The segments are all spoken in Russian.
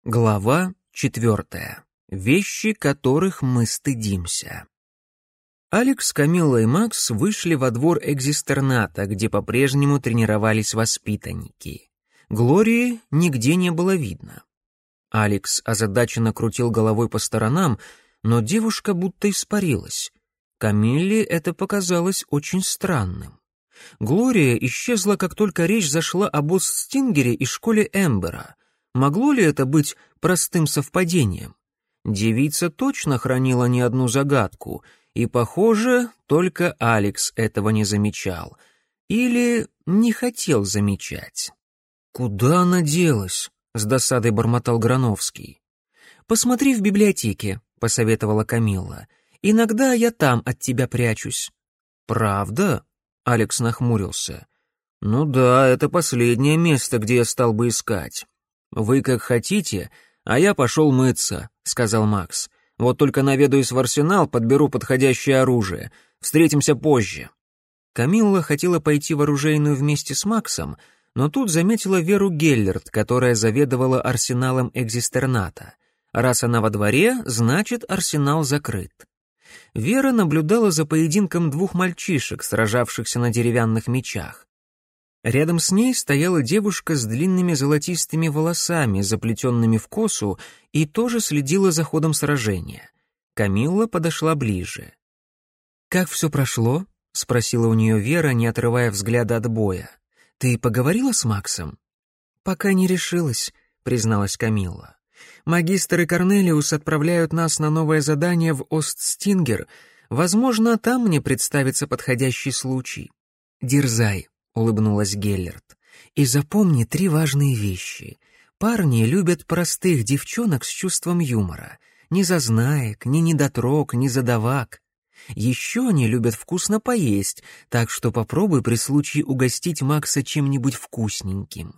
Глава 4. Вещи, которых мы стыдимся. Алекс, Камилла и Макс вышли во двор экзистерната, где по-прежнему тренировались воспитанники. Глории нигде не было видно. Алекс озадаченно крутил головой по сторонам, но девушка будто испарилась. Камилле это показалось очень странным. Глория исчезла, как только речь зашла об Остстингере и школе Эмбера. Могло ли это быть простым совпадением? Девица точно хранила не одну загадку, и, похоже, только Алекс этого не замечал. Или не хотел замечать. «Куда она делась?» — с досадой бормотал Грановский. «Посмотри в библиотеке», — посоветовала Камилла. «Иногда я там от тебя прячусь». «Правда?» — Алекс нахмурился. «Ну да, это последнее место, где я стал бы искать». «Вы как хотите, а я пошел мыться», — сказал Макс. «Вот только наведаюсь в арсенал, подберу подходящее оружие. Встретимся позже». Камилла хотела пойти в оружейную вместе с Максом, но тут заметила Веру Геллерт, которая заведовала арсеналом экзистерната. Раз она во дворе, значит, арсенал закрыт. Вера наблюдала за поединком двух мальчишек, сражавшихся на деревянных мечах. Рядом с ней стояла девушка с длинными золотистыми волосами, заплетенными в косу, и тоже следила за ходом сражения. Камилла подошла ближе. «Как все прошло?» — спросила у нее Вера, не отрывая взгляда от боя. «Ты поговорила с Максом?» «Пока не решилась», — призналась Камилла. «Магистр и Корнелиус отправляют нас на новое задание в Остстингер. Возможно, там мне представится подходящий случай». «Дерзай», — улыбнулась Геллерт. «И запомни 3 важные вещи. Парни любят простых девчонок с чувством юмора. Ни зазнаек, ни недотрог, ни задавак. Еще они любят вкусно поесть, так что попробуй при случае угостить Макса чем-нибудь вкусненьким».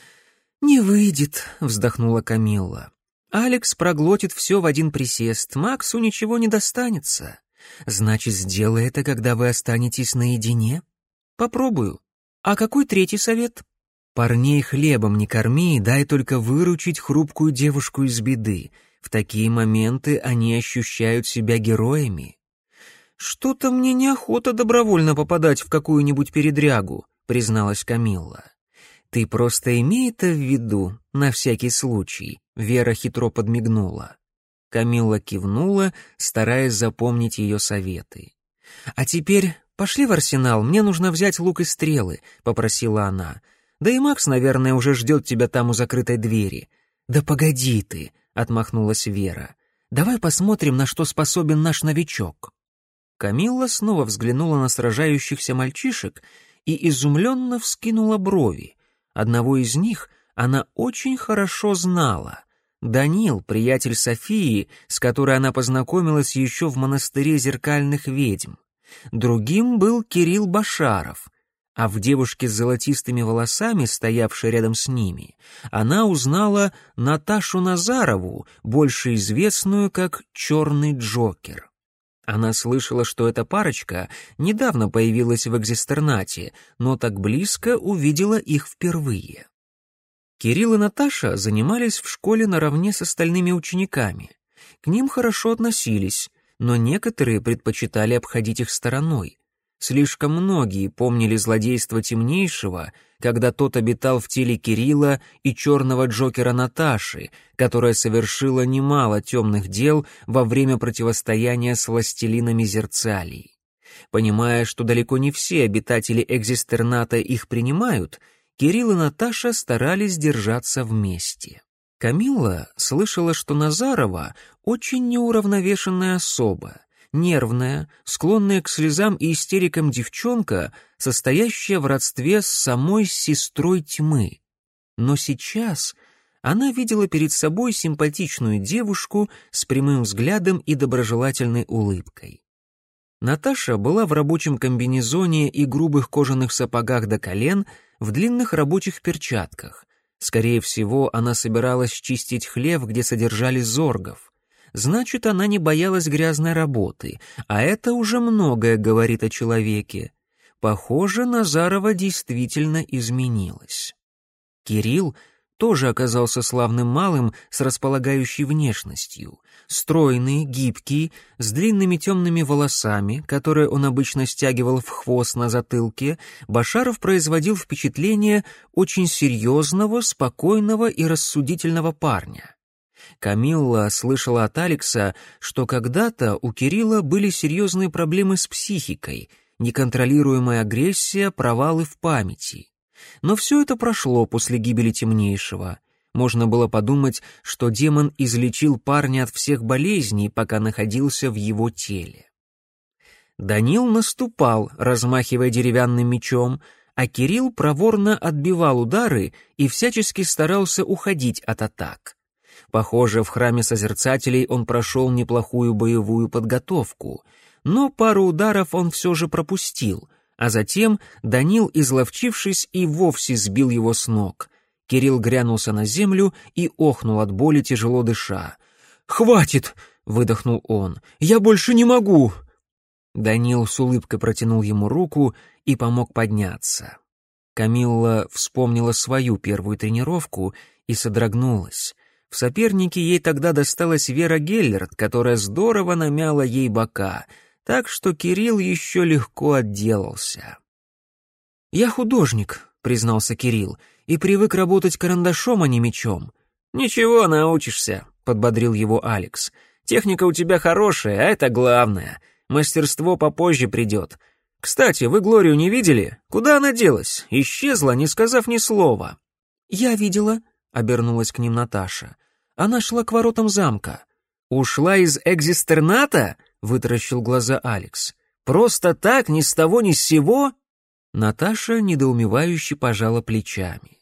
«Не выйдет», — вздохнула Камилла. «Алекс проглотит все в один присест, Максу ничего не достанется. Значит, сделай это, когда вы останетесь наедине?» «Попробую. А какой 3-й совет?» «Парней хлебом не корми, дай только выручить хрупкую девушку из беды. В такие моменты они ощущают себя героями». «Что-то мне неохота добровольно попадать в какую-нибудь передрягу», — призналась Камилла. «Ты просто имей это в виду, на всякий случай», — Вера хитро подмигнула. Камилла кивнула, стараясь запомнить ее советы. «А теперь пошли в арсенал, мне нужно взять лук и стрелы», — попросила она. «Да и Макс, наверное, уже ждет тебя там у закрытой двери». «Да погоди ты», — отмахнулась Вера. «Давай посмотрим, на что способен наш новичок». Камилла снова взглянула на сражающихся мальчишек и изумленно вскинула брови. Одного из них она очень хорошо знала. Данил, приятель Софии, с которой она познакомилась еще в монастыре зеркальных ведьм. Другим был Кирилл Башаров, а в девушке с золотистыми волосами, стоявшей рядом с ними, она узнала Наташу Назарову, больше известную как «Черный Джокер». Она слышала, что эта парочка недавно появилась в экзистернате, но так близко увидела их впервые. Кирилл и Наташа занимались в школе наравне с остальными учениками. К ним хорошо относились, но некоторые предпочитали обходить их стороной. Слишком многие помнили злодейство Темнейшего, когда тот обитал в теле Кирилла и черного Джокера Наташи, которая совершила немало темных дел во время противостояния с властелинами Зерцалий. Понимая, что далеко не все обитатели экзистерната их принимают, Кирилл и Наташа старались держаться вместе. Камилла слышала, что Назарова очень неуравновешенная особа, нервная, склонная к слезам и истерикам девчонка, состоящая в родстве с самой сестрой тьмы. Но сейчас она видела перед собой симпатичную девушку с прямым взглядом и доброжелательной улыбкой. Наташа была в рабочем комбинезоне и грубых кожаных сапогах до колен, в длинных рабочих перчатках. Скорее всего, она собиралась чистить хлев, где содержали зоргов. Значит, она не боялась грязной работы, а это уже многое говорит о человеке. Похоже, Назарова действительно изменилась. Кирилл тоже оказался славным малым с располагающей внешностью. Стройный, гибкий, с длинными темными волосами, которые он обычно стягивал в хвост на затылке, Башаров производил впечатление очень серьезного, спокойного и рассудительного парня. Камилла слышала от Алекса, что когда-то у Кирилла были серьезные проблемы с психикой, неконтролируемая агрессия, провалы в памяти. Но все это прошло после гибели Темнейшего. Можно было подумать, что демон излечил парня от всех болезней, пока находился в его теле. Данил наступал, размахивая деревянным мечом, а Кирилл проворно отбивал удары и всячески старался уходить от атак. Похоже, в храме Созерцателей он прошел неплохую боевую подготовку, но пару ударов он все же пропустил, а затем Данил, изловчившись, и вовсе сбил его с ног. Кирилл грянулся на землю и охнул от боли, тяжело дыша. «Хватит!» — выдохнул он. «Я больше не могу!» Данил с улыбкой протянул ему руку и помог подняться. Камилла вспомнила свою первую тренировку и содрогнулась. В сопернике ей тогда досталась Вера Геллерт, которая здорово намяла ей бока, так что Кирилл еще легко отделался. «Я художник», — признался Кирилл, — «и привык работать карандашом, а не мечом». «Ничего, научишься», — подбодрил его Алекс. «Техника у тебя хорошая, а это главное. Мастерство попозже придет. Кстати, вы Глорию не видели? Куда она делась? Исчезла, не сказав ни слова». «Я видела», — обернулась к ним Наташа. «Она шла к воротам замка». «Ушла из экзистерната?» — вытаращил глаза Алекс. «Просто так, ни с того ни с сего?» Наташа недоумевающе пожала плечами.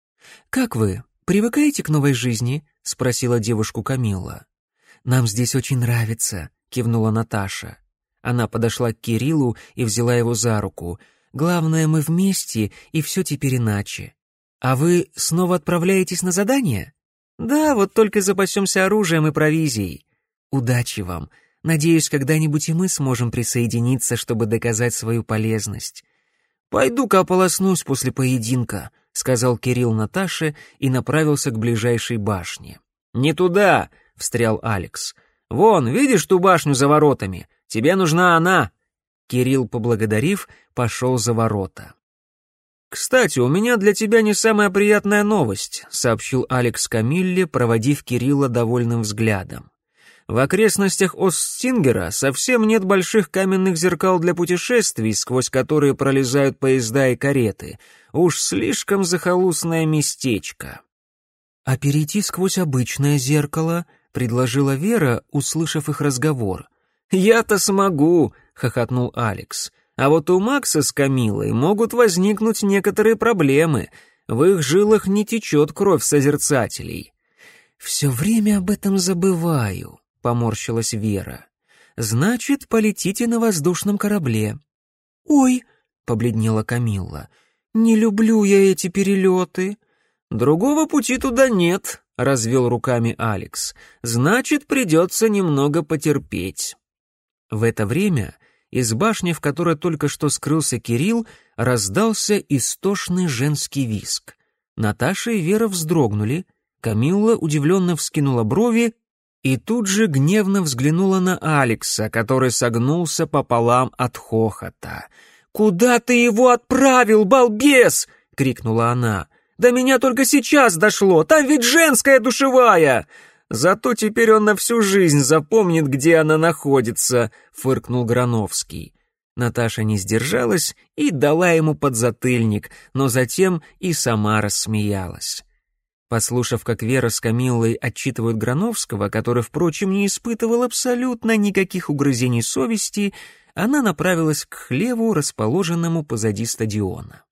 «Как вы, привыкаете к новой жизни?» — спросила девушку Камилла. «Нам здесь очень нравится», — кивнула Наташа. Она подошла к Кириллу и взяла его за руку. «Главное, мы вместе, и все теперь иначе. А вы снова отправляетесь на задание?» «Да, вот только запасемся оружием и провизией». «Удачи вам. Надеюсь, когда-нибудь и мы сможем присоединиться, чтобы доказать свою полезность». «Пойду-ка ополоснусь после поединка», — сказал Кирилл Наташе и направился к ближайшей башне. «Не туда», — встрял Алекс. «Вон, видишь ту башню за воротами? Тебе нужна она». Кирилл, поблагодарив, пошел за ворота. «Кстати, у меня для тебя не самая приятная новость», — сообщил Алекс Камилле, проводив Кирилла довольным взглядом. «В окрестностях Остингера совсем нет больших каменных зеркал для путешествий, сквозь которые пролезают поезда и кареты. Уж слишком захолустное местечко». «А перейти сквозь обычное зеркало?» — предложила Вера, услышав их разговор. «Я-то смогу», — хохотнул Алекс. «А вот у Макса с Камилой могут возникнуть некоторые проблемы. В их жилах не течет кровь Созерцателей». «Все время об этом забываю», — поморщилась Вера. «Значит, полетите на воздушном корабле». «Ой», — побледнела Камилла, — «не люблю я эти перелеты». «Другого пути туда нет», — развел руками Алекс. «Значит, придется немного потерпеть». В это время из башни, в которой только что скрылся Кирилл, раздался истошный женский визг. Наташа и Вера вздрогнули, Камилла удивленно вскинула брови и тут же гневно взглянула на Алекса, который согнулся пополам от хохота. «Куда ты его отправил, балбес?» — крикнула она. «До меня только сейчас дошло, там ведь женская душевая!» «Зато теперь он на всю жизнь запомнит, где она находится», — фыркнул Грановский. Наташа не сдержалась и дала ему подзатыльник, но затем и сама рассмеялась. Послушав, как Вера с Камиллой отчитывают Грановского, который, впрочем, не испытывал абсолютно никаких угрызений совести, она направилась к хлеву, расположенному позади стадиона.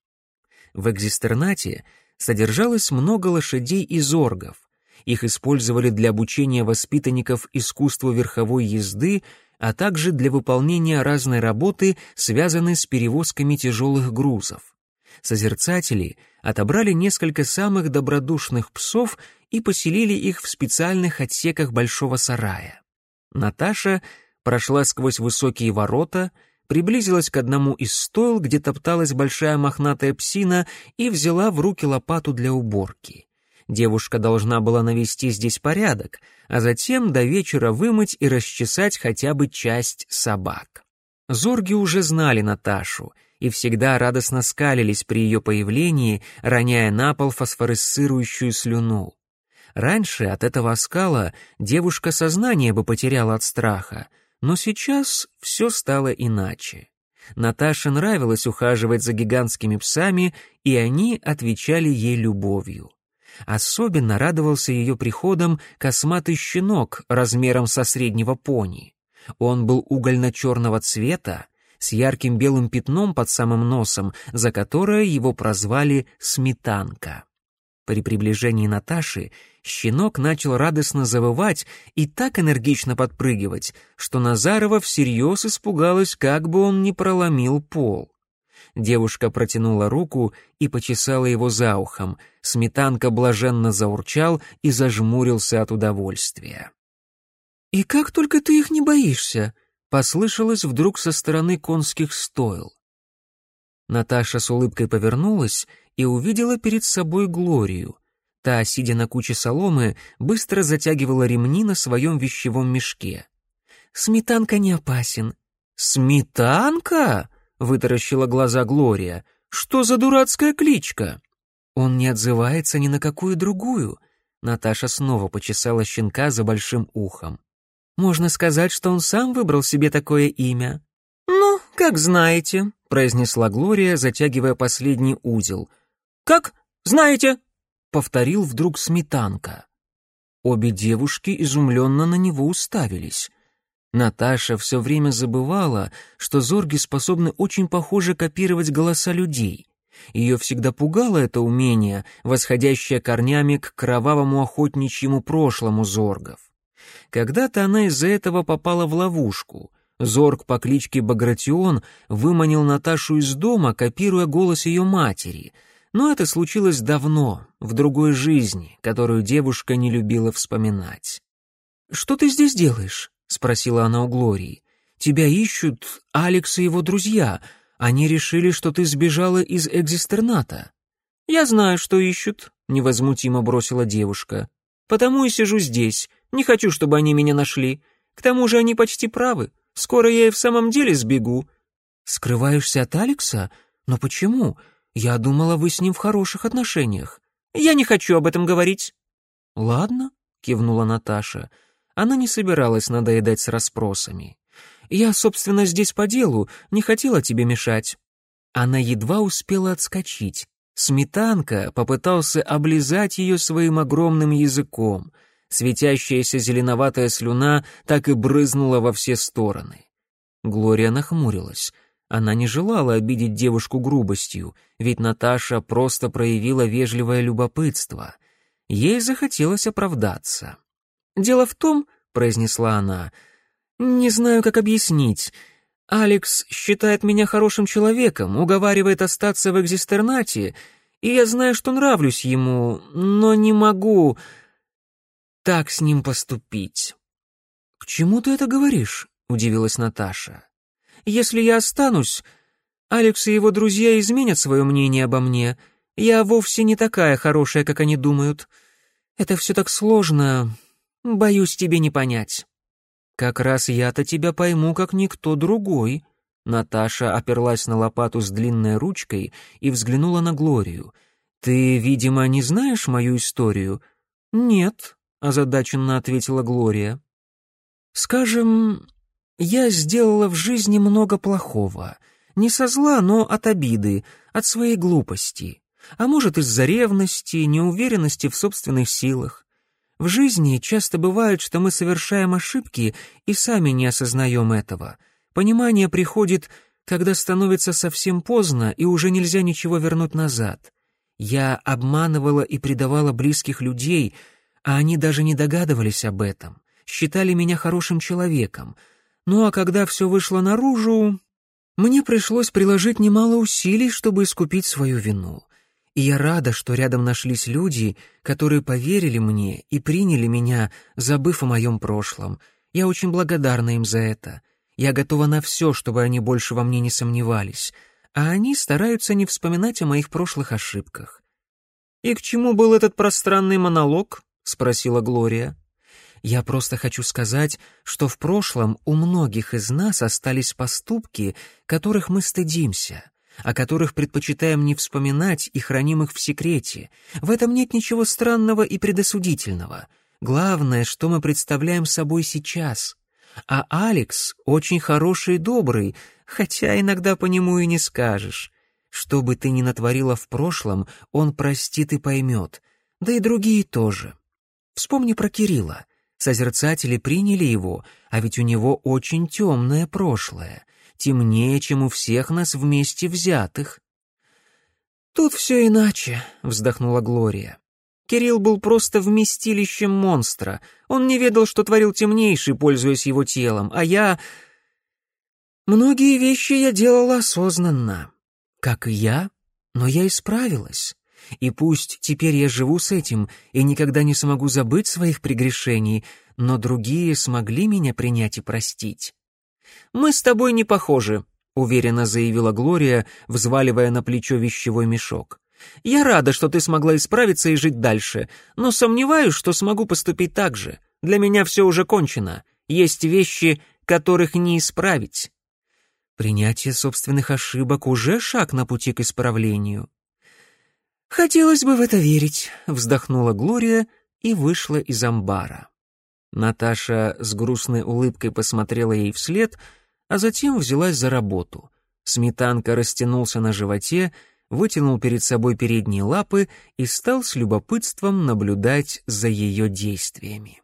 В экзистернате содержалось много лошадей и зоргов. Их использовали для обучения воспитанников искусству верховой езды, а также для выполнения разной работы, связанной с перевозками тяжелых грузов. Созерцатели отобрали несколько самых добродушных псов и поселили их в специальных отсеках большого сарая. Наташа прошла сквозь высокие ворота, приблизилась к одному из стойл, где топталась большая мохнатая псина, и взяла в руки лопату для уборки. Девушка должна была навести здесь порядок, а затем до вечера вымыть и расчесать хотя бы часть собак. Зорги уже знали Наташу и всегда радостно скалились при ее появлении, роняя на пол фосфоресцирующую слюну. Раньше от этого оскала девушка сознание бы потеряла от страха, но сейчас все стало иначе. Наташе нравилось ухаживать за гигантскими псами, и они отвечали ей любовью. Особенно радовался ее приходом косматый щенок размером со среднего пони. Он был угольно-черного цвета, с ярким белым пятном под самым носом, за которое его прозвали «Сметанка». При приближении Наташи щенок начал радостно завывать и так энергично подпрыгивать, что Назарова всерьез испугалась, как бы он не проломил пол. Девушка протянула руку и почесала его за ухом. Сметанка блаженно заурчал и зажмурился от удовольствия. «И как только ты их не боишься?» — послышалось вдруг со стороны конских стойл. Наташа с улыбкой повернулась и увидела перед собой Глорию. Та, сидя на куче соломы, быстро затягивала ремни на своем вещевом мешке. «Сметанка не опасен». «Сметанка?» — вытаращила глаза Глория. «Что за дурацкая кличка?» «Он не отзывается ни на какую другую». Наташа снова почесала щенка за большим ухом. «Можно сказать, что он сам выбрал себе такое имя». «Ну, как знаете», — произнесла Глория, затягивая последний узел. «Как знаете?» — повторил вдруг Сметанка. Обе девушки изумленно на него уставились. Наташа все время забывала, что зорги способны очень похоже копировать голоса людей. Ее всегда пугало это умение, восходящее корнями к кровавому охотничьему прошлому зоргов. Когда-то она из-за этого попала в ловушку. Зорг по кличке Багратион выманил Наташу из дома, копируя голос ее матери. Но это случилось давно, в другой жизни, которую девушка не любила вспоминать. «Что ты здесь делаешь?» — спросила она у Глории. «Тебя ищут Алекс и его друзья. Они решили, что ты сбежала из экзистерната». «Я знаю, что ищут», — невозмутимо бросила девушка. «Потому и сижу здесь. Не хочу, чтобы они меня нашли. К тому же они почти правы. Скоро я и в самом деле сбегу». «Скрываешься от Алекса? Но почему? Я думала, вы с ним в хороших отношениях». «Я не хочу об этом говорить». «Ладно», — кивнула Наташа. Она не собиралась надоедать с расспросами. «Я, собственно, здесь по делу, не хотела тебе мешать». Она едва успела отскочить. Сметанка попытался облизать ее своим огромным языком. Светящаяся зеленоватая слюна так и брызнула во все стороны. Глория нахмурилась. Она не желала обидеть девушку грубостью, ведь Наташа просто проявила вежливое любопытство. Ей захотелось оправдаться. «Дело в том, — произнесла она, — не знаю, как объяснить. Алекс считает меня хорошим человеком, уговаривает остаться в экзистернате, и я знаю, что нравлюсь ему, но не могу так с ним поступить». «К чему ты это говоришь?» — удивилась Наташа. «Если я останусь, Алекс и его друзья изменят свое мнение обо мне. Я вовсе не такая хорошая, как они думают. Это все так сложно. Боюсь тебе не понять». «Как раз я-то тебя пойму, как никто другой». Наташа оперлась на лопату с длинной ручкой и взглянула на Глорию. «Ты, видимо, не знаешь мою историю?» «Нет», — озадаченно ответила Глория. «Скажем, я сделала в жизни много плохого. Не со зла, но от обиды, от своей глупости. А может, из-за ревности, неуверенности в собственных силах. В жизни часто бывает, что мы совершаем ошибки и сами не осознаем этого. Понимание приходит, когда становится совсем поздно и уже нельзя ничего вернуть назад. Я обманывала и предавала близких людей, а они даже не догадывались об этом, считали меня хорошим человеком. Ну а когда все вышло наружу, мне пришлось приложить немало усилий, чтобы искупить свою вину. И я рада, что рядом нашлись люди, которые поверили мне и приняли меня, забыв о моем прошлом. Я очень благодарна им за это. Я готова на все, чтобы они больше во мне не сомневались. А они стараются не вспоминать о моих прошлых ошибках. «И к чему был этот пространный монолог?» — спросила Глория. «Я просто хочу сказать, что в прошлом у многих из нас остались поступки, которых мы стыдимся, о которых предпочитаем не вспоминать и храним их в секрете. В этом нет ничего странного и предосудительного. Главное, что мы представляем собой сейчас. А Алекс очень хороший и добрый, хотя иногда по нему и не скажешь. Что бы ты ни натворила в прошлом, он простит и поймет. Да и другие тоже. Вспомни про Кирилла. Созерцатели приняли его, а ведь у него очень темное прошлое, темнее, чем у всех нас вместе взятых». «Тут все иначе», — вздохнула Глория. «Кирилл был просто вместилищем монстра. Он не ведал, что творил темнейший, пользуясь его телом, а я... Многие вещи я делала осознанно. Как и я, но я исправилась. И пусть теперь я живу с этим и никогда не смогу забыть своих прегрешений, но другие смогли меня принять и простить». «Мы с тобой не похожи», — уверенно заявила Глория, взваливая на плечо вещевой мешок. «Я рада, что ты смогла исправиться и жить дальше, но сомневаюсь, что смогу поступить так же. Для меня все уже кончено. Есть вещи, которых не исправить». «Принятие собственных ошибок уже шаг на пути к исправлению». «Хотелось бы в это верить», — вздохнула Глория и вышла из амбара. Наташа с грустной улыбкой посмотрела ей вслед, а затем взялась за работу. Сметанка растянулся на животе, вытянул перед собой передние лапы и стал с любопытством наблюдать за ее действиями.